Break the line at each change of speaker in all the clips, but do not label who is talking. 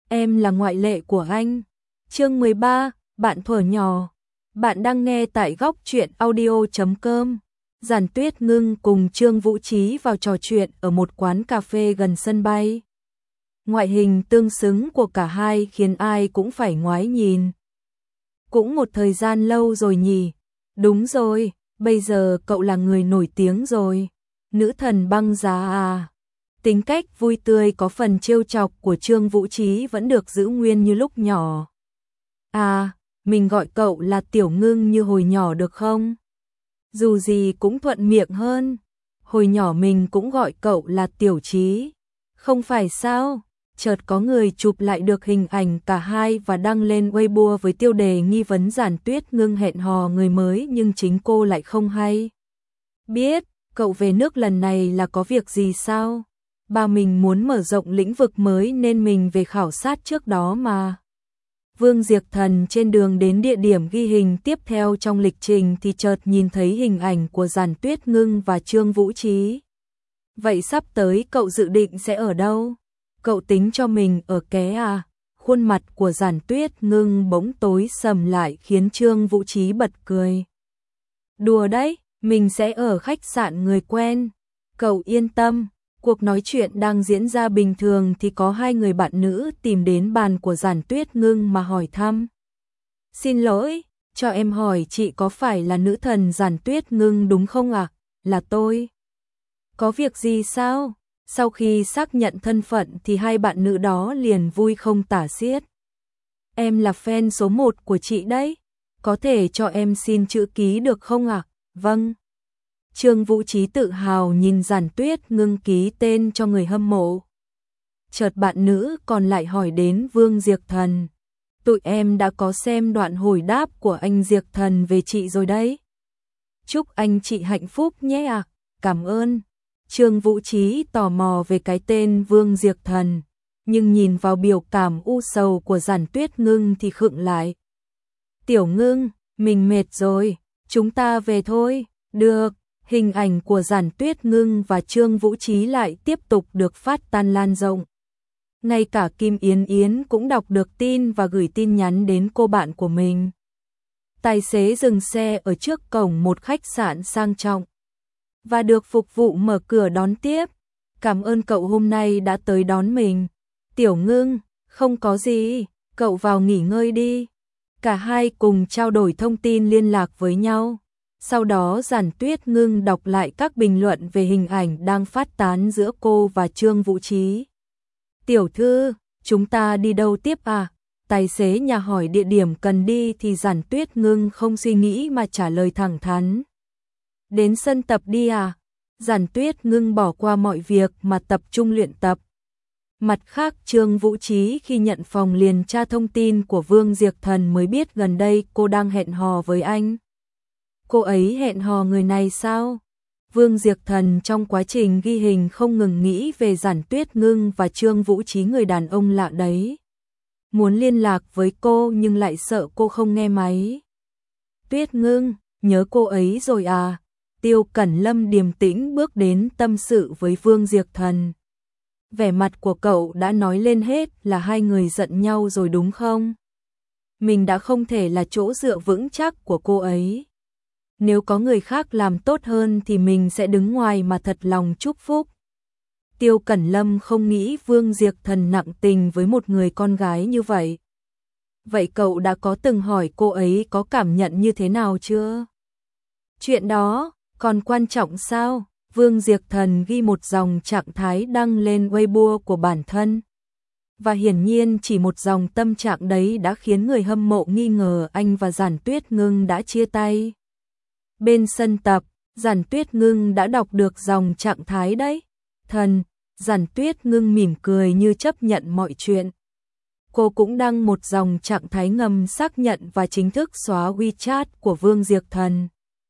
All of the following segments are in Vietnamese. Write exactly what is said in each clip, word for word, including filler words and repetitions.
Em là ngoại lệ của anh. Chương mười ba, bạn thuở nhỏ. Bạn đang nghe tại góc truyện audio chấm com. Giản Tuyết Ngưng cùng Trương Vũ Trí vào trò chuyện ở một quán cà phê gần sân bay. Ngoại hình tương xứng của cả hai khiến ai cũng phải ngoái nhìn. Cũng một thời gian lâu rồi nhỉ? Đúng rồi, bây giờ cậu là người nổi tiếng rồi. Nữ thần băng giá à? Tính cách vui tươi có phần trêu chọc của Trương Vũ Trí vẫn được giữ nguyên như lúc nhỏ. À, mình gọi cậu là Tiểu Ngưng như hồi nhỏ được không? Dù gì cũng thuận miệng hơn. Hồi nhỏ mình cũng gọi cậu là Tiểu Trí. Không phải sao? Chợt có người chụp lại được hình ảnh cả hai và đăng lên Weibo với tiêu đề nghi vấn Giản Tuyết Ngưng hẹn hò người mới, nhưng chính cô lại không hay biết. Cậu về nước lần này là có việc gì sao? Ba mình muốn mở rộng lĩnh vực mới nên mình về khảo sát trước đó mà. Vương Diệp Thần trên đường đến địa điểm ghi hình tiếp theo trong lịch trình thì chợt nhìn thấy hình ảnh của Giản Tuyết Ngưng và Trương Vũ Trí. Vậy sắp tới cậu dự định sẽ ở đâu? Cậu tính cho mình ở ké à? Khuôn mặt của Giản Tuyết Ngưng bỗng tối sầm lại khiến Trương Vũ Trí bật cười. Đùa đấy, mình sẽ ở khách sạn người quen. Cậu yên tâm. Cuộc nói chuyện đang diễn ra bình thường thì có hai người bạn nữ tìm đến bàn của Giản Tuyết Ngưng mà hỏi thăm. Xin lỗi, cho em hỏi chị có phải là nữ thần Giản Tuyết Ngưng đúng không ạ? À? Là tôi. Có việc gì sao? Sau khi xác nhận thân phận thì hai bạn nữ đó liền vui không tả xiết. Em là fan số một của chị đấy. Có thể cho em xin chữ ký được không ạ? À? Vâng. Trương Vũ Trí tự hào nhìn Giản Tuyết Ngưng ký tên cho người hâm mộ. Chợt bạn nữ còn lại hỏi đến Vương Diệp Thần. Tụi em đã có xem đoạn hồi đáp của anh Diệp Thần về chị rồi đấy. Chúc anh chị hạnh phúc nhé ạ. À. Cảm ơn. Trương Vũ Trí tò mò về cái tên Vương Diệp Thần, nhưng nhìn vào biểu cảm u sầu của Giản Tuyết Ngưng thì khựng lại. Tiểu Ngưng, mình mệt rồi, chúng ta về thôi. Được. Hình ảnh của Giản Tuyết Ngưng và Trương Vũ Trí lại tiếp tục được phát tan lan rộng. Ngay cả Kim Yến Yến cũng đọc được tin và gửi tin nhắn đến cô bạn của mình. Tài xế dừng xe ở trước cổng một khách sạn sang trọng và được phục vụ mở cửa đón tiếp. Cảm ơn cậu hôm nay đã tới đón mình. Tiểu Ngưng, không có gì, cậu vào nghỉ ngơi đi. Cả hai cùng trao đổi thông tin liên lạc với nhau. Sau đó Giản Tuyết Ngưng đọc lại các bình luận về hình ảnh đang phát tán giữa cô và Trương Vũ Trí. Tiểu thư, chúng ta đi đâu tiếp à? Tài xế nhà hỏi địa điểm cần đi thì Giản Tuyết Ngưng không suy nghĩ mà trả lời thẳng thắn. Đến sân tập đi à? Giản Tuyết Ngưng bỏ qua mọi việc mà tập trung luyện tập. Mặt khác Trương Vũ Trí khi nhận phòng liền tra thông tin của Vương Diệp Thần mới biết gần đây cô đang hẹn hò với anh. Cô ấy hẹn hò người này sao? Vương Diệp Thần trong quá trình ghi hình không ngừng nghĩ về Giản Tuyết Ngưng và Trương Vũ Trí, người đàn ông lạ đấy. Muốn liên lạc với cô nhưng lại sợ cô không nghe máy. Tuyết Ngưng, nhớ cô ấy rồi à? Tiêu Cẩn Lâm điềm tĩnh bước đến tâm sự với Vương Diệp Thần. Vẻ mặt của cậu đã nói lên hết là hai người giận nhau rồi đúng không? Mình đã không thể là chỗ dựa vững chắc của cô ấy. Nếu có người khác làm tốt hơn thì mình sẽ đứng ngoài mà thật lòng chúc phúc. Tiêu Cẩn Lâm không nghĩ Vương Diệp Thần nặng tình với một người con gái như vậy. Vậy cậu đã có từng hỏi cô ấy có cảm nhận như thế nào chưa? Chuyện đó còn quan trọng sao? Vương Diệp Thần ghi một dòng trạng thái đăng lên Weibo của bản thân. Và hiển nhiên chỉ một dòng tâm trạng đấy đã khiến người hâm mộ nghi ngờ anh và Giản Tuyết Ngưng đã chia tay. Bên sân tập, Giản Tuyết Ngưng đã đọc được dòng trạng thái đấy. Thần, Giản Tuyết Ngưng mỉm cười như chấp nhận mọi chuyện. Cô cũng đăng một dòng trạng thái ngầm xác nhận và chính thức xóa WeChat của Vương Diệp Thần.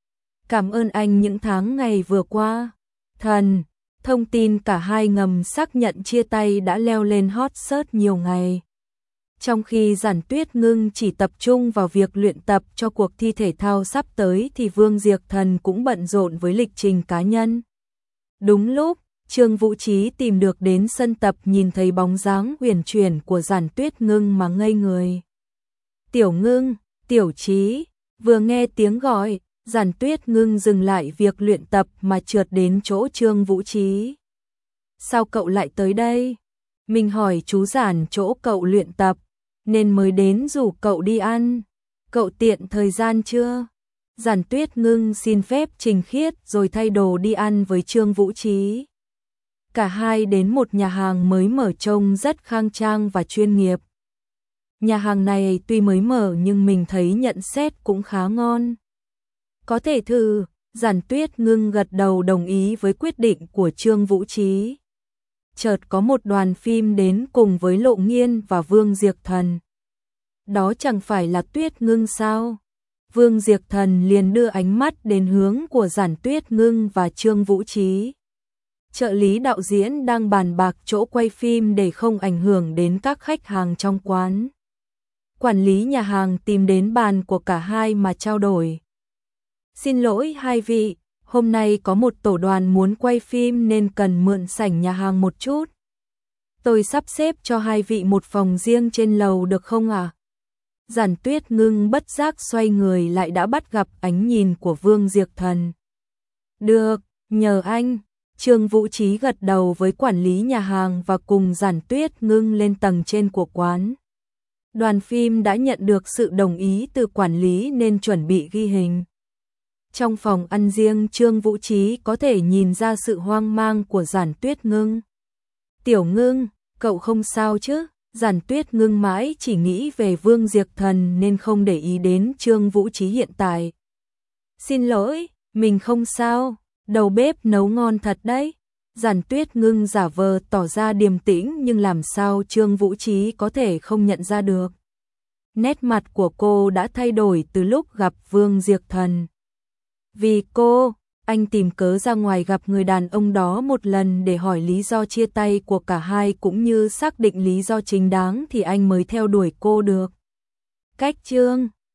Cảm ơn anh những tháng ngày vừa qua. Thần, thông tin cả hai ngầm xác nhận chia tay đã leo lên hot search nhiều ngày. Trong khi Giản Tuyết Ngưng chỉ tập trung vào việc luyện tập cho cuộc thi thể thao sắp tới thì Vương Diệp Thần cũng bận rộn với lịch trình cá nhân. Đúng lúc, Trương Vũ Chí tìm được đến sân tập, nhìn thấy bóng dáng huyền chuyển của Giản Tuyết Ngưng mà ngây người. Tiểu Ngưng, Tiểu Chí, vừa nghe tiếng gọi, Giản Tuyết Ngưng dừng lại việc luyện tập mà trượt đến chỗ Trương Vũ Chí. Sao cậu lại tới đây? Mình hỏi chú Giản chỗ cậu luyện tập, nên mới đến rủ cậu đi ăn. Cậu tiện thời gian chưa? Giản Tuyết Ngưng xin phép Trình Khiết rồi thay đồ đi ăn với Trương Vũ Chí. Cả hai đến một nhà hàng mới mở trông rất khang trang và chuyên nghiệp. Nhà hàng này tuy mới mở nhưng mình thấy nhận xét cũng khá ngon. Có thể thử, Giản Tuyết Ngưng gật đầu đồng ý với quyết định của Trương Vũ Chí. Chợt có một đoàn phim đến cùng với Lộ Nghiên và Vương Diệc Thần. Đó chẳng phải là Tuyết Ngưng sao? Vương Diệc Thần liền đưa ánh mắt đến hướng của Giản Tuyết Ngưng và Trương Vũ Chí. Trợ lý đạo diễn đang bàn bạc chỗ quay phim để không ảnh hưởng đến các khách hàng trong quán. Quản lý nhà hàng tìm đến bàn của cả hai mà trao đổi. Xin lỗi hai vị, hôm nay có một tổ đoàn muốn quay phim nên cần mượn sảnh nhà hàng một chút. Tôi sắp xếp cho hai vị một phòng riêng trên lầu được không ạ? À? Giản Tuyết Ngưng bất giác xoay người lại đã bắt gặp ánh nhìn của Vương Diệc Thần. Được, nhờ anh. Trương Vũ Chí gật đầu với quản lý nhà hàng và cùng Giản Tuyết Ngưng lên tầng trên của quán. Đoàn phim đã nhận được sự đồng ý từ quản lý nên chuẩn bị ghi hình. Trong phòng ăn riêng, Trương Vũ Chí có thể nhìn ra sự hoang mang của Giản Tuyết Ngưng. Tiểu Ngưng, cậu không sao chứ? Giản Tuyết Ngưng mãi chỉ nghĩ về Vương Diệc Thần nên không để ý đến Trương Vũ Chí hiện tại. Xin lỗi, mình không sao, đầu bếp nấu ngon thật đấy. Giản Tuyết Ngưng giả vờ tỏ ra điềm tĩnh nhưng làm sao Trương Vũ Chí có thể không nhận ra được. Nét mặt của cô đã thay đổi từ lúc gặp Vương Diệc Thần. Vì cô, anh tìm cớ ra ngoài gặp người đàn ông đó một lần để hỏi lý do chia tay của cả hai cũng như xác định lý do chính đáng thì anh mới theo đuổi cô được. Cách Trương